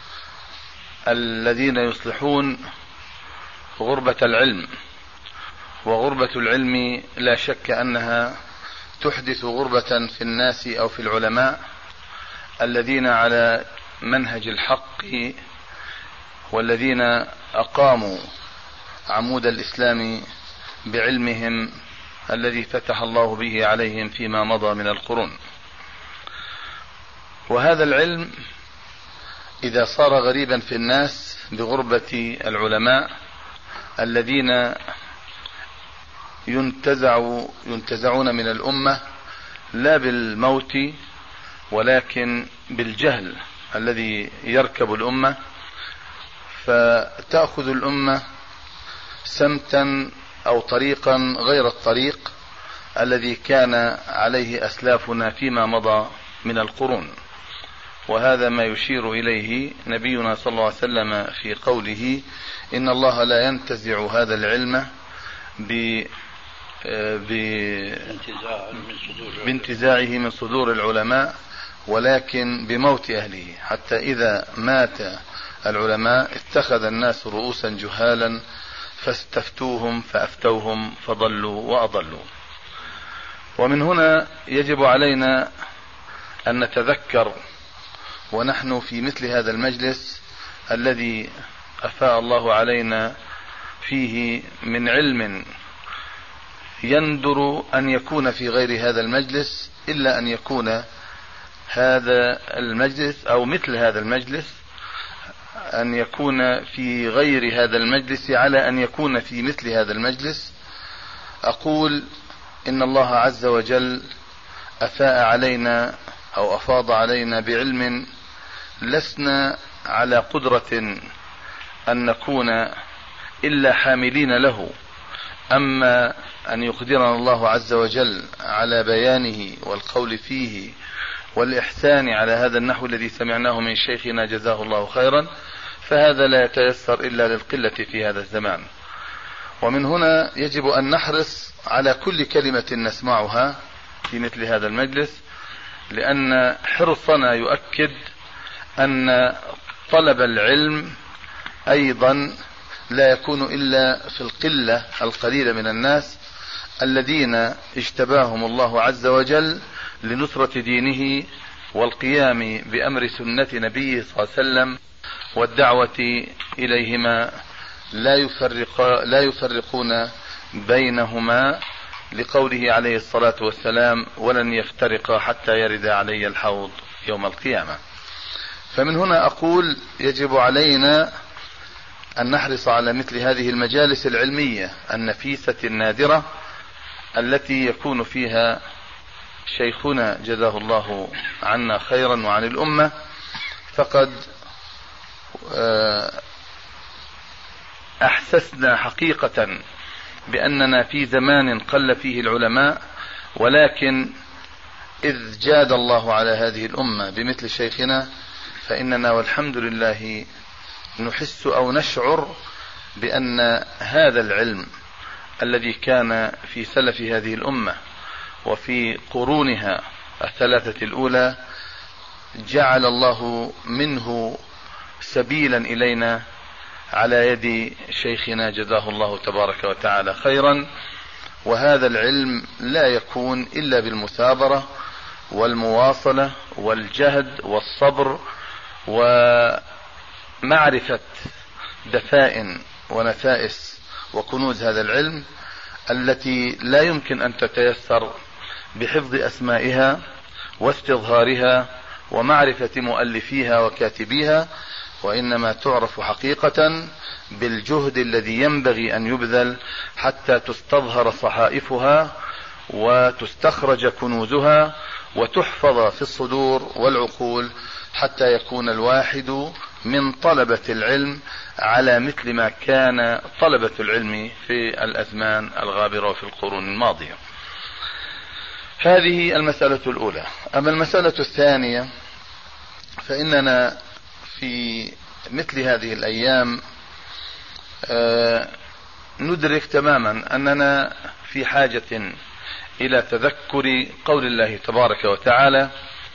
الذين يصلحون غربة العلم، وغربة العلم لا شك أنها تحدث غربة في الناس أو في العلماء الذين على منهج الحق، والذين أقاموا عمود الإسلام بعلمهم الذي فتح الله به عليهم فيما مضى من القرون. وهذا العلم إذا صار غريبا في الناس بغربة العلماء الذين ينتزعون من الأمة لا بالموت ولكن بالجهل الذي يركب الأمة، فتأخذ الأمة سمتا أو طريقا غير الطريق الذي كان عليه أسلافنا فيما مضى من القرون. وهذا ما يشير إليه نبينا صلى الله عليه وسلم في قوله إن الله لا ينتزع هذا العلم بانتزاعه من صدور العلماء، ولكن بموت أهله، حتى إذا مات العلماء اتخذ الناس رؤوسا جهالا فاستفتوهم فأفتوهم فضلوا وأضلوا. ومن هنا يجب علينا أن نتذكر ونحن في مثل هذا المجلس الذي أفاء الله علينا فيه من علم يندر أن يكون في غير هذا المجلس، إلا أن يكون هذا المجلس أو مثل هذا المجلس أن يكون في غير هذا المجلس على أن يكون في مثل هذا المجلس. أقول إن الله عز وجل أفاء علينا أو أفاض علينا بعلم لسنا على قدرة أن نكون إلا حاملين له. أما أن يقدرنا الله عز وجل على بيانه والقول فيه والإحسان على هذا النحو الذي سمعناه من شيخنا جزاه الله خيرا، فهذا لا يتيسر إلا للقلة في هذا الزمان. ومن هنا يجب أن نحرص على كل كلمة نسمعها في مثل هذا المجلس، لأن حرصنا يؤكد أن طلب العلم أيضا لا يكون إلا في القلة القليلة من الناس الذين اجتباهم الله عز وجل لنصرة دينه والقيام بأمر سنة نبيه صلى الله عليه وسلم والدعوة إليهما لا يفرقون بينهما، لقوله عليه الصلاة والسلام: ولن يفترقا حتى يرد علي الحوض يوم القيامة. فمن هنا أقول يجب علينا أن نحرص على مثل هذه المجالس العلمية النفيسة النادرة التي يكون فيها شيخنا جزاه الله عنا خيرا وعن الأمة، فقد أحسسنا حقيقة بأننا في زمان قل فيه العلماء، ولكن إذ جاد الله على هذه الأمة بمثل شيخنا فإننا والحمد لله نحس أو نشعر بأن هذا العلم الذي كان في سلف هذه الأمة وفي قرونها الثلاثة الأولى جعل الله منه سبيلا إلينا على يد شيخنا جزاه الله تبارك وتعالى خيرا. وهذا العلم لا يكون إلا بالمثابرة والمواصلة والجهد والصبر ومعرفة دفائن ونفائس وكنوز هذا العلم التي لا يمكن أن تتيسر بحفظ أسمائها واستظهارها ومعرفة مؤلفيها وكاتبيها، وإنما تعرف حقيقة بالجهد الذي ينبغي أن يبذل حتى تستظهر صحائفها وتستخرج كنوزها وتحفظ في الصدور والعقول، حتى يكون الواحد من طلبة العلم على مثل ما كان طلبة العلم في الأزمان الغابرة وفي القرون الماضية. هذه المسألة الأولى. أما المسألة الثانية فإننا في مثل هذه الأيام ندرك تماما أننا في حاجة إلى تذكر قول الله تبارك وتعالى: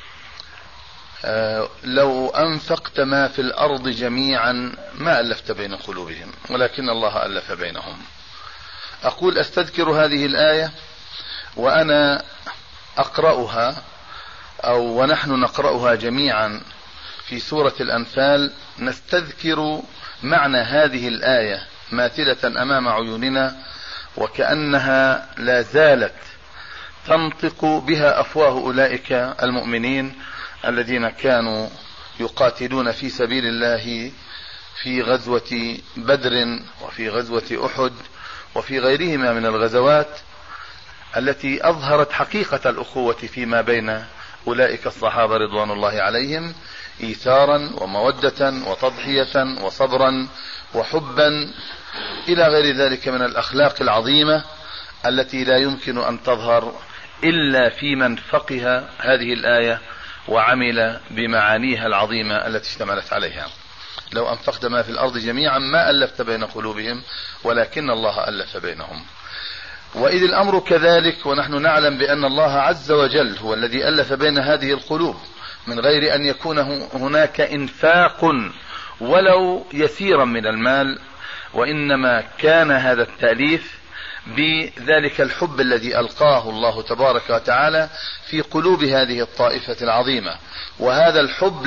لو أنفقت ما في الأرض جميعا ما ألفت بين قلوبهم ولكن الله ألف بينهم. أقول أستذكر هذه الآية وأنا أقرأها ونحن نقرأها جميعا في سورة الأنفال، نستذكر معنى هذه الآية ماثلة أمام عيوننا وكأنها لا زالت تنطق بها أفواه أولئك المؤمنين الذين كانوا يقاتلون في سبيل الله في غزوة بدر وفي غزوة أحد وفي غيرهما من الغزوات التي أظهرت حقيقة الأخوة فيما بين أولئك الصحابة رضوان الله عليهم، إيثارا ومودة وتضحية وصبرا وحبا إلى غير ذلك من الأخلاق العظيمة التي لا يمكن أن تظهر إلا في من فقه هذه الآية وعمل بمعانيها العظيمة التي اشتملت عليها. لو أنفقت ما في الأرض جميعا ما ألفت بين قلوبهم ولكن الله ألف بينهم. وإذ الأمر كذلك ونحن نعلم بأن الله عز وجل هو الذي ألف بين هذه القلوب من غير أن يكون هناك إنفاق ولو يسيرا من المال، وإنما كان هذا التأليف بذلك الحب الذي ألقاه الله تبارك وتعالى في قلوب هذه الطائفة العظيمة. وهذا الحب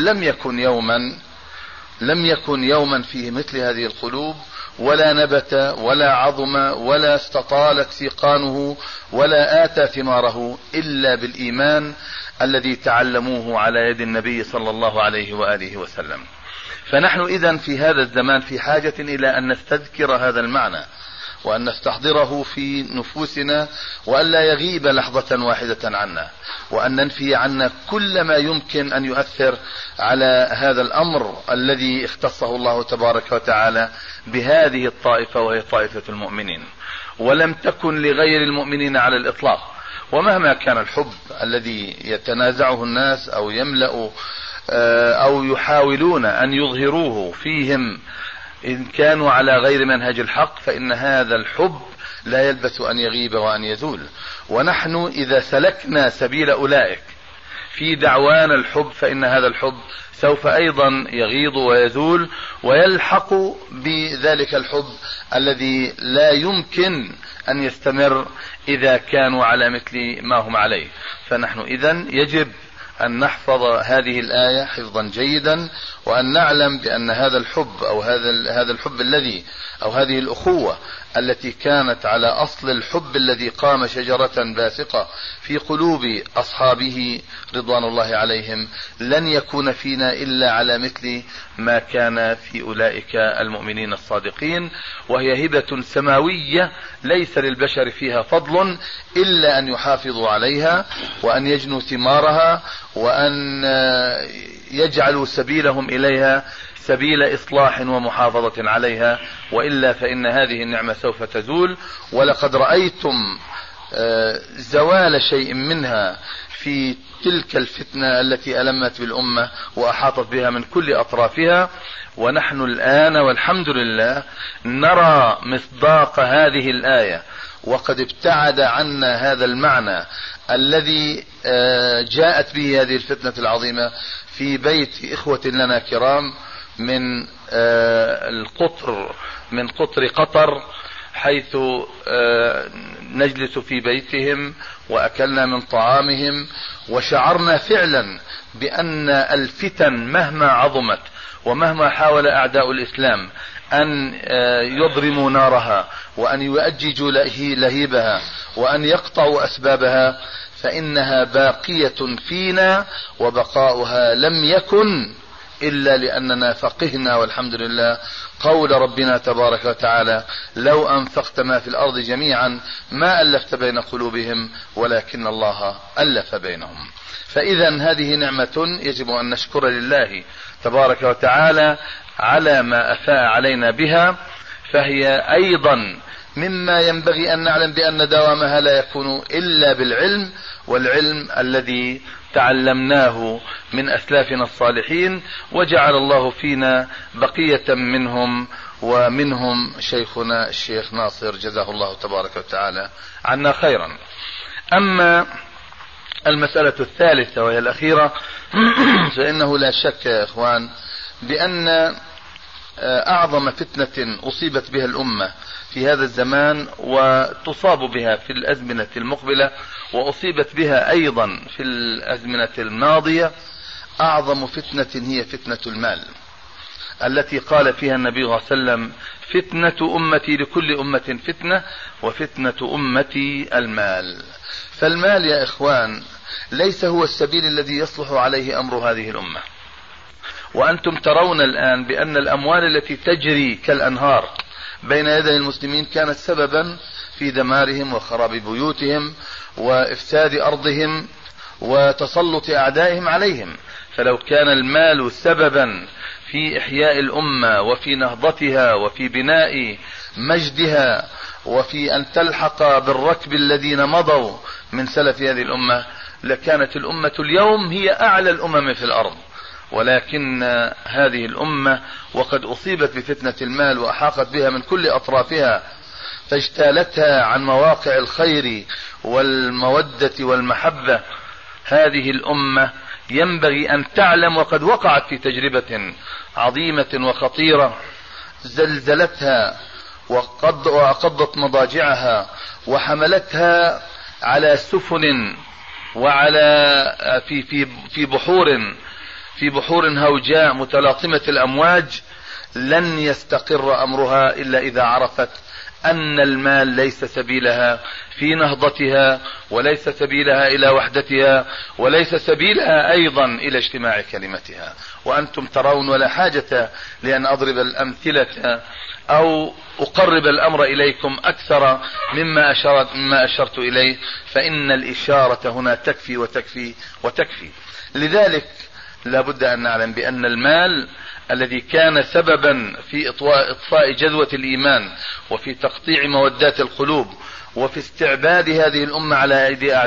لم يكن يوما فيه مثل هذه القلوب، ولا نبت ولا عظم ولا استطالت سيقانه ولا آتى ثماره إلا بالإيمان الذي تعلموه على يد النبي صلى الله عليه وآله وسلم. فنحن إذن في هذا الزمان في حاجة إلى أن نستذكر هذا المعنى وأن نستحضره في نفوسنا وأن لا يغيب لحظة واحدة عنا، وأن ننفي عنا كل ما يمكن أن يؤثر على هذا الأمر الذي اختصه الله تبارك وتعالى بهذه الطائفة وهي طائفة المؤمنين، ولم تكن لغير المؤمنين على الإطلاق. ومهما كان الحب الذي يتنازعه الناس أو يملأ أو يحاولون أن يظهروه فيهم إن كانوا على غير منهج الحق، فإن هذا الحب لا يلبث أن يغيب وأن يزول. ونحن إذا سلكنا سبيل أولئك في دعوان الحب فإن هذا الحب سوف أيضا يغيض ويزول ويلحق بذلك الحب الذي لا يمكن أن يستمر إذا كانوا على مثل ما هم عليه. فنحن إذن يجب أن نحفظ هذه الآية حفظا جيدا، وأن نعلم بأن هذا الحب أو هذا الحب الذي أو هذه الأخوة التي كانت على أصل الحب الذي قام شجرة باسقة في قلوب أصحابه رضوان الله عليهم لن يكون فينا إلا على مثل ما كان في أولئك المؤمنين الصادقين، وهي هبة سماوية ليس للبشر فيها فضل إلا أن يحافظوا عليها وأن يجنوا ثمارها وأن يجعلوا سبيلهم إليها سبيل إصلاح ومحافظة عليها، وإلا فإن هذه النعمة سوف تزول. ولقد رأيتم زوال شيء منها في تلك الفتنة التي ألمت بالأمة وأحاطت بها من كل أطرافها، ونحن الآن والحمد لله نرى مصداق هذه الآية، وقد ابتعد عنا هذا المعنى الذي جاءت به هذه الفتنة العظيمة في بيت إخوة لنا كرام من قطر قطر، حيث نجلس في بيتهم وأكلنا من طعامهم، وشعرنا فعلا بأن الفتن مهما عظمت ومهما حاول أعداء الإسلام أن يضرموا نارها وأن يؤججوا لهيبها وأن يقطعوا أسبابها، فإنها باقية فينا، وبقاؤها لم يكن إلا لأننا فقهنا والحمد لله قول ربنا تبارك وتعالى: لو أنفقت ما في الأرض جميعا ما ألفت بين قلوبهم ولكن الله ألف بينهم. فإذا هذه نعمة يجب أن نشكر لله تبارك وتعالى على ما أفاء علينا بها، فهي أيضا مما ينبغي أن نعلم بأن دوامها لا يكون إلا بالعلم، والعلم الذي تعلمناه من أسلافنا الصالحين، وجعل الله فينا بقية منهم، ومنهم شيخنا الشيخ ناصر جزاه الله تبارك وتعالى عنا خيرا. أما المسألة الثالثة وهي الأخيرة فإنه لا شك يا إخوان بأن أعظم فتنة أصيبت بها الأمة في هذا الزمان وتصاب بها في الأزمنة المقبلة وأصيبت بها أيضا في الأزمنة الماضية، أعظم فتنة هي فتنة المال، التي قال فيها النبي صلى الله عليه وسلم: فتنة أمتي لكل أمة فتنة وفتنة أمتي المال. فالمال يا إخوان ليس هو السبيل الذي يصلح عليه أمر هذه الأمة، وأنتم ترون الآن بأن الأموال التي تجري كالأنهار بين يدي المسلمين كانت سببا في دمارهم وخراب بيوتهم وإفساد أرضهم وتسلط أعدائهم عليهم. فلو كان المال سببا في إحياء الأمة وفي نهضتها وفي بناء مجدها وفي أن تلحق بالركب الذين مضوا من سلف هذه الأمة لكانت الأمة اليوم هي أعلى الأمم في الأرض. ولكن هذه الأمة وقد أصيبت بفتنة المال وأحاقت بها من كل أطرافها، فاجتالتها عن مواقع الخير والمودة والمحبة. هذه الأمة ينبغي أن تعلم وقد وقعت في تجربة عظيمة وخطيرة زلزلتها وقضت مضاجعها وحملتها على سفن وعلى في بحور هوجاء متلاطمة الأمواج، لن يستقر أمرها إلا إذا عرفت أن المال ليس سبيلها في نهضتها، وليس سبيلها إلى وحدتها، وليس سبيلها أيضا إلى اجتماع كلمتها. وأنتم ترون، ولا حاجة لأن أضرب الأمثلة أو أقرب الأمر إليكم أكثر مما أشرت إليه، فإن الإشارة هنا تكفي وتكفي وتكفي. لذلك لا بد أن نعلم بأن المال الذي كان سببا في إطفاء جذوة الإيمان وفي تقطيع مودات القلوب وفي استعباد هذه الأمة على أيدي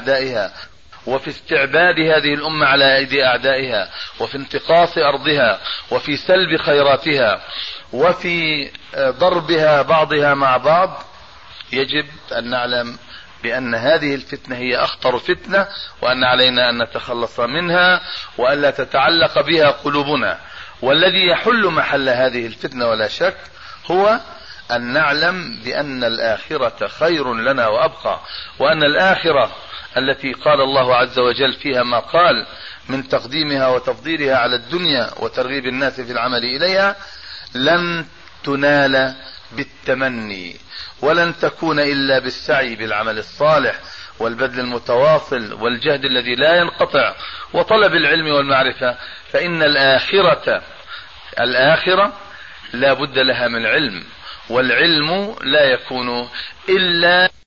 أعدائها وفي انتقاص أرضها وفي سلب خيراتها وفي ضربها بعضها مع بعض، يجب أن نعلم بأن هذه الفتنة هي أخطر فتنة، وأن علينا أن نتخلص منها وأن لا تتعلق بها قلوبنا. والذي يحل محل هذه الفتنة ولا شك هو أن نعلم بأن الآخرة خير لنا وأبقى، وأن الآخرة التي قال الله عز وجل فيها ما قال من تقديمها وتفضيلها على الدنيا وترغيب الناس في العمل إليها لن تنال بالتمني، ولن تكون إلا بالسعي بالعمل الصالح والبذل المتواصل والجهد الذي لا ينقطع وطلب العلم والمعرفة. فإن الآخرة لا بد لها من علم، والعلم لا يكون إلا